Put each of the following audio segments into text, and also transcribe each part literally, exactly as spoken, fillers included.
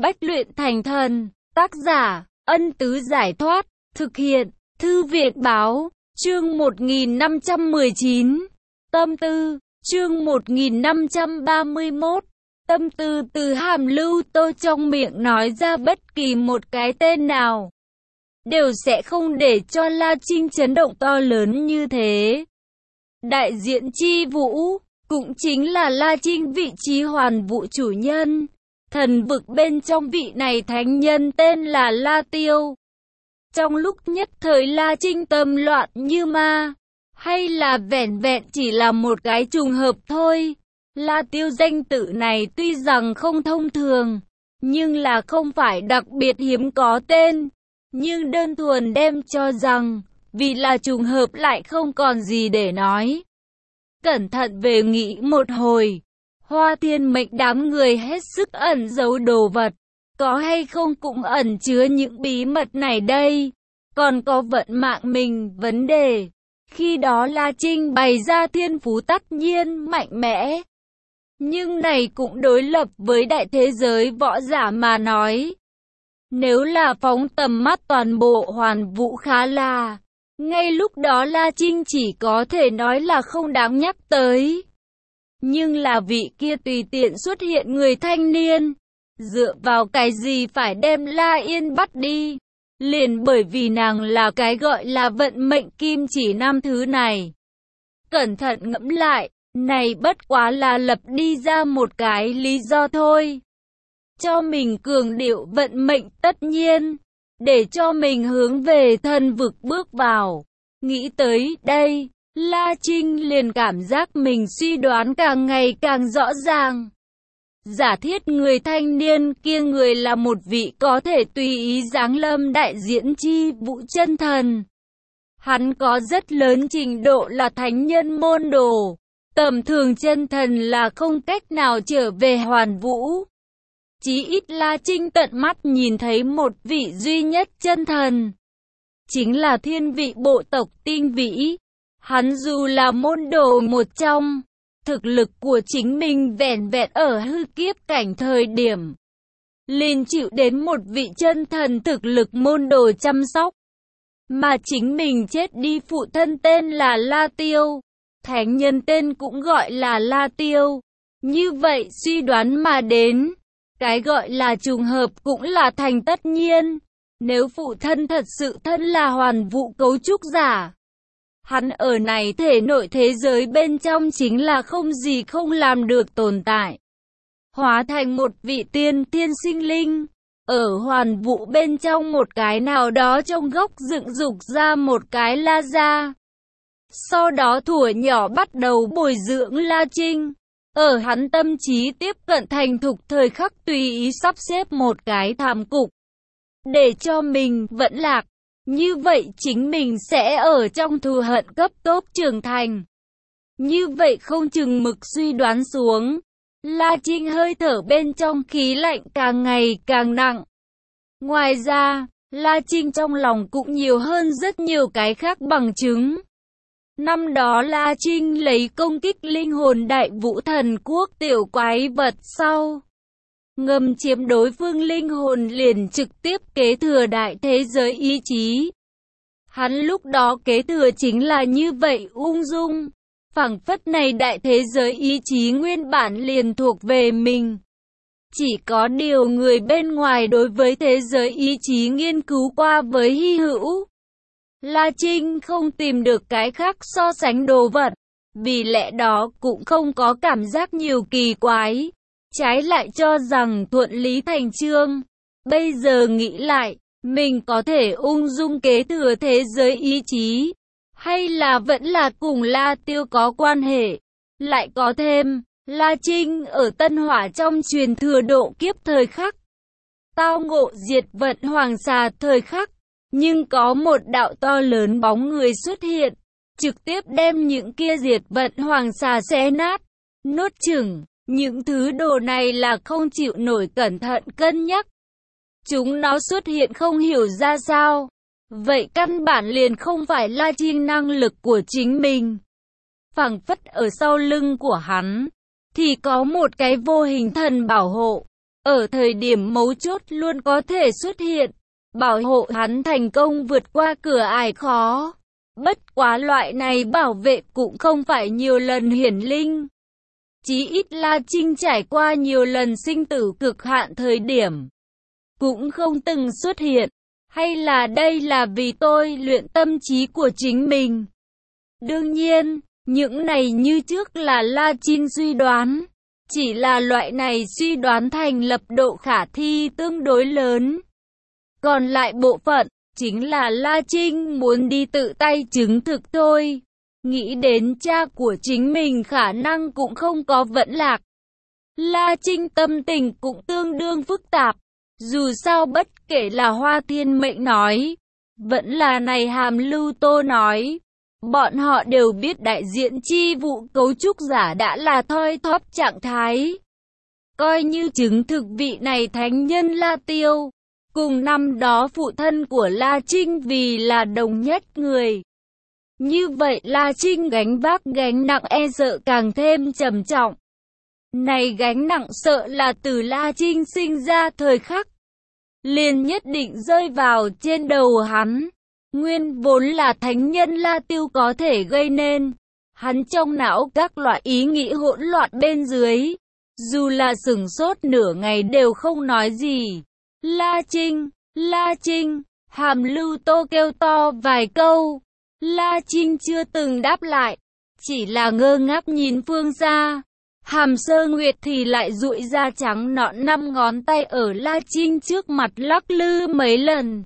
Bách luyện thành thần. Tác giả, Ân Tứ Giải Thoát. Thực hiện, Thư viện Báo. Chương một nghìn năm trăm mười chín. Tâm tư. Chương một nghìn năm trăm ba mươi mốt. Tâm tư. Từ Hàm Lưu Tô trong miệng nói ra bất kỳ một cái tên nào, đều sẽ không để cho La Trinh chấn động to lớn như thế. Đại diện chi vũ, cũng chính là La Trinh vị trí hoàn vũ chủ nhân. Thần vực bên trong vị này thánh nhân tên là La Tiêu. Trong lúc nhất thời La Trinh tâm loạn như ma, hay là vẻn vẹn chỉ là một cái trùng hợp thôi. La Tiêu danh tự này tuy rằng không thông thường, nhưng là không phải đặc biệt hiếm có tên. Nhưng đơn thuần đem cho rằng, vì là trùng hợp lại không còn gì để nói. Cẩn thận về nghĩ một hồi, Hoa Thiên Mệnh đám người hết sức ẩn giấu đồ vật, có hay không cũng ẩn chứa những bí mật này đây. Còn có vận mạng mình vấn đề. Khi đó La Trinh bày ra thiên phú tất nhiên mạnh mẽ, nhưng này cũng đối lập với đại thế giới võ giả mà nói. Nếu là phóng tầm mắt toàn bộ hoàn vũ khá là, ngay lúc đó La Trinh chỉ có thể nói là không đáng nhắc tới. Nhưng là vị kia tùy tiện xuất hiện người thanh niên, dựa vào cái gì phải đem La Yên bắt đi? Liền bởi vì nàng là cái gọi là vận mệnh kim chỉ năm thứ này. Cẩn thận ngẫm lại, này bất quá là lập đi ra một cái lý do thôi. Cho mình cường điệu vận mệnh tất nhiên, để cho mình hướng về thần vực bước vào. Nghĩ tới đây, La Trinh liền cảm giác mình suy đoán càng ngày càng rõ ràng. Giả thiết người thanh niên kia người là một vị có thể tùy ý giáng lâm đại diễn chi vũ chân thần. Hắn có rất lớn trình độ là thánh nhân môn đồ. Tầm thường chân thần là không cách nào trở về hoàn vũ. Chí ít La Trinh tận mắt nhìn thấy một vị duy nhất chân thần, chính là thiên vị bộ tộc Tinh Vĩ. Hắn dù là môn đồ một trong, thực lực của chính mình vẻn vẹn ở hư kiếp cảnh thời điểm, liền chịu đến một vị chân thần thực lực môn đồ chăm sóc. Mà chính mình chết đi phụ thân tên là La Tiêu, thánh nhân tên cũng gọi là La Tiêu. Như vậy suy đoán mà đến, cái gọi là trùng hợp cũng là thành tất nhiên. Nếu phụ thân thật sự thân là hoàn vũ cấu trúc giả, hắn ở này thể nội thế giới bên trong chính là không gì không làm được tồn tại. Hóa thành một vị tiên thiên sinh linh, ở hoàn vũ bên trong một cái nào đó trong góc dựng dục ra một cái La Gia. Sau đó thuở nhỏ bắt đầu bồi dưỡng La Trinh. Ở hắn tâm trí tiếp cận thành thục thời khắc tùy ý sắp xếp một cái thảm cục, để cho mình vẫn lạc. Như vậy chính mình sẽ ở trong thù hận cấp tốc trưởng thành. Như vậy không chừng mực suy đoán xuống, La Trinh hơi thở bên trong khí lạnh càng ngày càng nặng. Ngoài ra, La Trinh trong lòng cũng nhiều hơn rất nhiều cái khác bằng chứng. Năm đó La Trinh lấy công kích linh hồn đại vũ thần quốc tiểu quái vật sau, ngầm chiếm đối phương linh hồn liền trực tiếp kế thừa đại thế giới ý chí. Hắn lúc đó kế thừa chính là như vậy ung dung, phảng phất này đại thế giới ý chí nguyên bản liền thuộc về mình. Chỉ có điều người bên ngoài đối với thế giới ý chí nghiên cứu qua với hy hữu. La Trinh không tìm được cái khác so sánh đồ vật, vì lẽ đó cũng không có cảm giác nhiều kỳ quái, trái lại cho rằng thuận lý thành chương. Bây giờ nghĩ lại, mình có thể ung dung kế thừa thế giới ý chí, hay là vẫn là cùng La Tiêu có quan hệ. Lại có thêm, La Trinh ở Tân Hỏa trong truyền thừa độ kiếp thời khắc, tao ngộ diệt vận hoàng xà thời khắc. Nhưng có một đạo to lớn bóng người xuất hiện, trực tiếp đem những kia diệt vận hoàng xà xé nát. Nốt chừng, những thứ đồ này là không chịu nổi cẩn thận cân nhắc. Chúng nó xuất hiện không hiểu ra sao. Vậy căn bản liền không phải La Trinh năng lực của chính mình. Phảng phất ở sau lưng của hắn, thì có một cái vô hình thần bảo hộ. ở thời điểm mấu chốt luôn có thể xuất hiện, bảo hộ hắn thành công vượt qua cửa ải khó. Bất quá loại này bảo vệ cũng không phải nhiều lần hiển linh. Chí ít La Trinh trải qua nhiều lần sinh tử cực hạn thời điểm, cũng không từng xuất hiện. Hay là đây là vì tôi luyện tâm trí của chính mình? Đương nhiên, những này như trước là La Trinh suy đoán. Chỉ là loại này suy đoán thành lập độ khả thi tương đối lớn. Còn lại bộ phận, chính là La Trinh muốn đi tự tay chứng thực thôi. Nghĩ đến cha của chính mình khả năng cũng không có vẫn lạc. La Trinh tâm tình cũng tương đương phức tạp. Dù sao bất kể là Hoa Thiên Mệnh nói, vẫn là này Hàm Lưu Tô nói, bọn họ đều biết đại diện chi vụ cấu trúc giả đã là thoi thóp trạng thái. Coi như chứng thực vị này thánh nhân La Tiêu, cùng năm đó phụ thân của La Trinh vì là đồng nhất người. Như vậy La Trinh gánh vác gánh nặng e sợ càng thêm trầm trọng. Này gánh nặng sợ là từ La Trinh sinh ra thời khắc, liền nhất định rơi vào trên đầu hắn. Nguyên vốn là thánh nhân La Tiêu có thể gây nên, hắn trong não các loại ý nghĩ hỗn loạn bên dưới, dù là sửng sốt nửa ngày đều không nói gì. La Trinh, La Trinh, Hàm Lưu Tô kêu to vài câu. La Trinh chưa từng đáp lại, chỉ là ngơ ngác nhìn phương xa. Hàm Sơ Nguyệt thì lại duỗi ra trắng nõn năm ngón tay ở La Trinh trước mặt lắc lư mấy lần.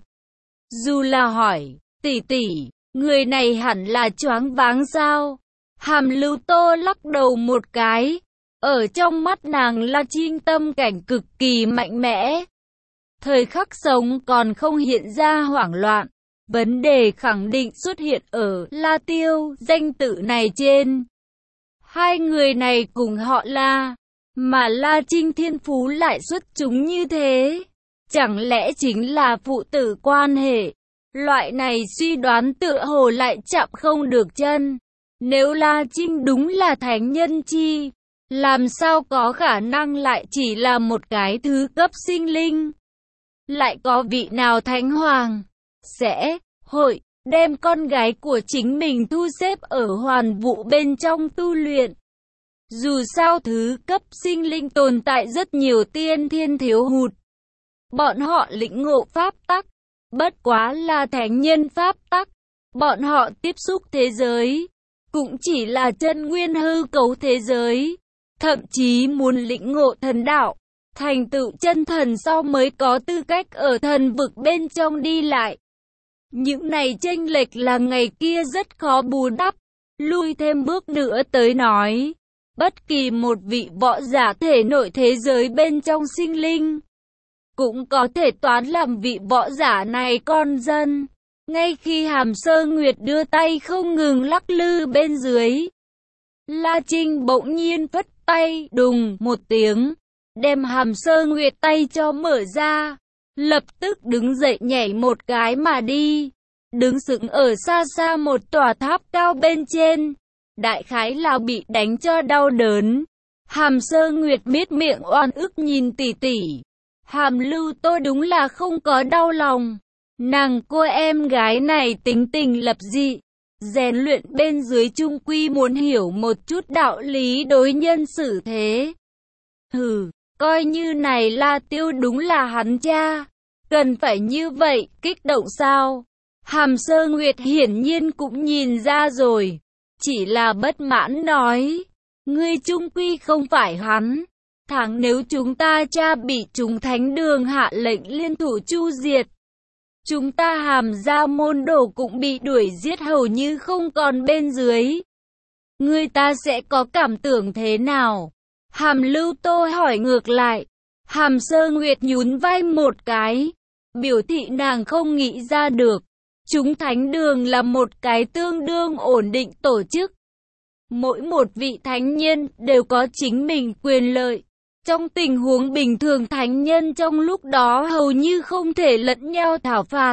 Dù là hỏi, tỷ tỷ, người này hẳn là choáng váng sao? Hàm Lưu Tô lắc đầu một cái. Ở trong mắt nàng La Trinh tâm cảnh cực kỳ mạnh mẽ. Thời khắc sống còn không hiện ra hoảng loạn. Vấn đề khẳng định xuất hiện ở La Tiêu danh tự này trên. Hai người này cùng họ La, mà La Trinh thiên phú lại xuất chúng như thế. Chẳng lẽ chính là phụ tử quan hệ? Loại này suy đoán tựa hồ lại chạm không được chân. Nếu La Trinh đúng là thánh nhân chi, làm sao có khả năng lại chỉ là một cái thứ cấp sinh linh? Lại có vị nào thánh hoàng sẽ hội đem con gái của chính mình thu xếp ở hoàn vũ bên trong tu luyện? Dù sao thứ cấp sinh linh tồn tại rất nhiều tiên thiên thiếu hụt. Bọn họ lĩnh ngộ pháp tắc, bất quá là thánh nhân pháp tắc. Bọn họ tiếp xúc thế giới, cũng chỉ là chân nguyên hư cấu thế giới. Thậm chí muốn lĩnh ngộ thần đạo, thành tựu chân thần sau mới có tư cách ở thần vực bên trong đi lại. Những này chênh lệch là ngày kia rất khó bù đắp. Lui thêm bước nữa tới nói, bất kỳ một vị võ giả thể nội thế giới bên trong sinh linh, cũng có thể toán làm vị võ giả này con dân. Ngay khi Hàm Sơ Nguyệt đưa tay không ngừng lắc lư bên dưới, La Trinh bỗng nhiên phất tay, đùng một tiếng, đem Hàm Sơ Nguyệt tay cho mở ra, lập tức đứng dậy nhảy một cái mà đi, đứng sững ở xa xa một tòa tháp cao bên trên, đại khái là bị đánh cho đau đớn. Hàm Sơ Nguyệt biết miệng oan ức nhìn tỷ tỷ, Hàm Lưu Tô đúng là không có đau lòng. Nàng cô em gái này tính tình lập dị, rèn luyện bên dưới trung quy muốn hiểu một chút đạo lý đối nhân xử thế. Hừ, coi như này La Tiêu đúng là hắn cha, cần phải như vậy, kích động sao? Hàm Sơ Nguyệt hiển nhiên cũng nhìn ra rồi, chỉ là bất mãn nói, ngươi trung quy không phải hắn. Thẳng nếu chúng ta cha bị chúng thánh đường hạ lệnh liên thủ chu diệt, chúng ta Hàm gia môn đồ cũng bị đuổi giết hầu như không còn bên dưới. Người ta sẽ có cảm tưởng thế nào? Hàm Lưu Tô hỏi ngược lại. Hàm Sơ Nguyệt nhún vai một cái, biểu thị nàng không nghĩ ra được. Chúng thánh đường là một cái tương đương ổn định tổ chức. Mỗi một vị thánh nhân đều có chính mình quyền lợi. Trong tình huống bình thường thánh nhân trong lúc đó hầu như không thể lẫn nhau thảo phạt.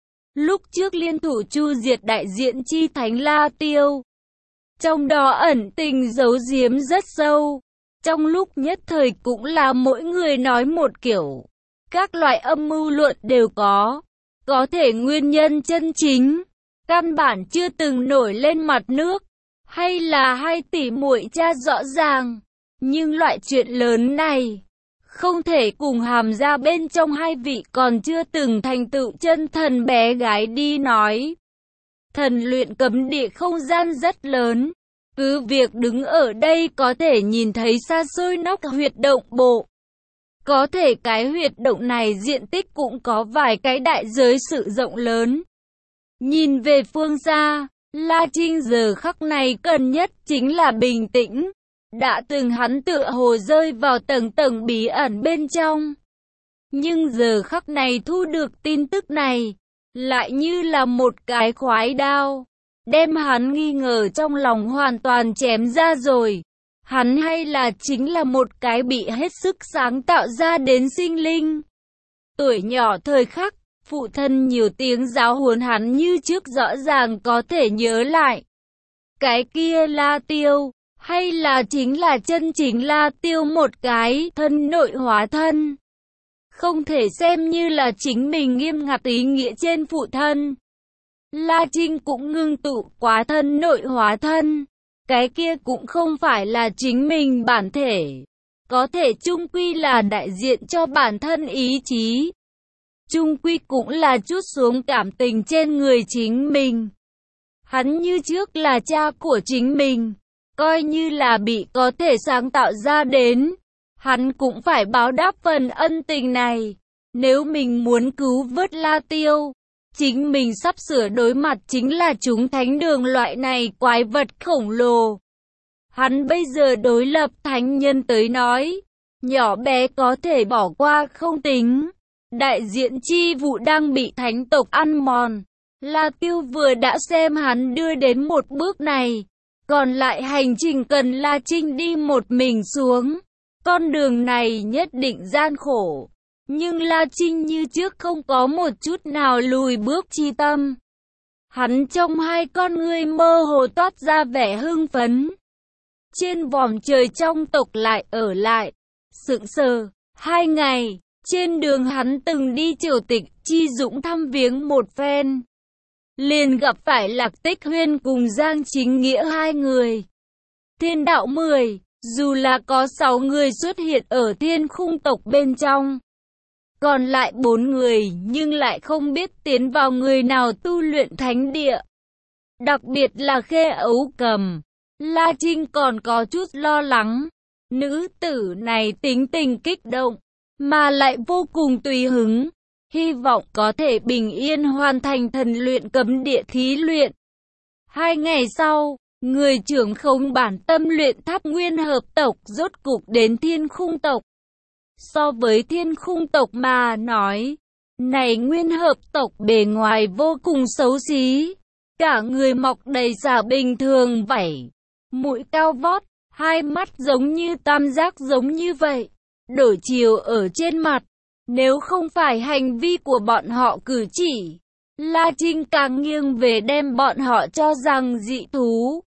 Lúc trước liên thủ chu diệt đại diện chi thánh La Tiêu, trong đó ẩn tình giấu giếm rất sâu. Trong lúc nhất thời cũng là mỗi người nói một kiểu. Các loại âm mưu luận đều có. Có thể nguyên nhân chân chính, căn bản chưa từng nổi lên mặt nước. Hay là hai tỷ muội cha rõ ràng. Nhưng loại chuyện lớn này, không thể cùng hàm ra bên trong hai vị còn chưa từng thành tựu chân thần bé gái đi nói. Thần luyện cấm địa không gian rất lớn. Cứ việc đứng ở đây có thể nhìn thấy xa xôi nóc huyệt động bộ. Có thể cái huyệt động này diện tích cũng có vài cái đại giới sự rộng lớn. Nhìn về phương xa, La Trinh giờ khắc này cần nhất chính là bình tĩnh. Đã từng hắn tựa hồ rơi vào tầng tầng bí ẩn bên trong. Nhưng giờ khắc này thu được tin tức này, lại như là một cái khoái đao, đem hắn nghi ngờ trong lòng hoàn toàn chém ra rồi. Hắn hay là chính là một cái bị hết sức sáng tạo ra đến sinh linh. Tuổi nhỏ thời khắc, phụ thân nhiều tiếng giáo huấn hắn như trước rõ ràng có thể nhớ lại. Cái kia La Tiêu, hay là chính là chân chính La Tiêu một cái thân nội hóa thân. Không thể xem như là chính mình nghiêm ngặt ý nghĩa trên phụ thân. La Trinh cũng ngưng tụ quá thân nội hóa thân. Cái kia cũng không phải là chính mình bản thể. Có thể chung quy là đại diện cho bản thân ý chí. Chung quy cũng là chút xuống cảm tình trên người chính mình. Hắn như trước là cha của chính mình. Coi như là bị có thể sáng tạo ra đến. Hắn cũng phải báo đáp phần ân tình này. Nếu mình muốn cứu vớt La Tiêu, chính mình sắp sửa đối mặt chính là chúng thánh đường loại này quái vật khổng lồ. Hắn bây giờ đối lập thánh nhân tới nói, nhỏ bé có thể bỏ qua không tính. Đại diện chi vụ đang bị thánh tộc ăn mòn. La Tiêu vừa đã xem hắn đưa đến một bước này. Còn lại hành trình cần La Trinh đi một mình xuống. Con đường này nhất định gian khổ. Nhưng La Trinh như trước không có một chút nào lùi bước chi tâm. Hắn trong hai con ngươi mơ hồ toát ra vẻ hưng phấn. Trên vòm trời trong tộc lại ở lại. Sững sờ, hai ngày, trên đường hắn từng đi triều tịch Chi Dũng thăm viếng một phen. Liền gặp phải Lạc Tích Huyên cùng Giang Chính Nghĩa hai người. Thiên đạo mười, dù là có sáu người xuất hiện ở thiên khung tộc bên trong. Còn lại bốn người nhưng lại không biết tiến vào người nào tu luyện thánh địa. Đặc biệt là Khê Ấu Cầm. La Trinh còn có chút lo lắng. Nữ tử này tính tình kích động, mà lại vô cùng tùy hứng. Hy vọng có thể bình yên hoàn thành thần luyện cấm địa thí luyện. Hai ngày sau, người trưởng không bản tâm luyện tháp nguyên hợp tộc rốt cục đến thiên khung tộc. So với thiên khung tộc mà nói, này nguyên hợp tộc bề ngoài vô cùng xấu xí. Cả người mọc đầy giả bình thường vảy, mũi cao vót, hai mắt giống như tam giác giống như vậy, đổi chiều ở trên mặt. Nếu không phải hành vi của bọn họ cử chỉ, La Trinh càng nghiêng về đem bọn họ cho rằng dị thú.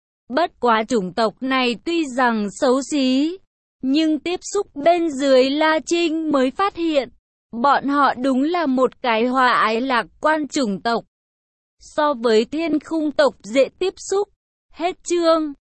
Bất quá chủng tộc này tuy rằng xấu xí, nhưng tiếp xúc bên dưới La Trinh mới phát hiện, bọn họ đúng là một cái hòa ái lạc quan chủng tộc. So với thiên khung tộc dễ tiếp xúc. Hết chương.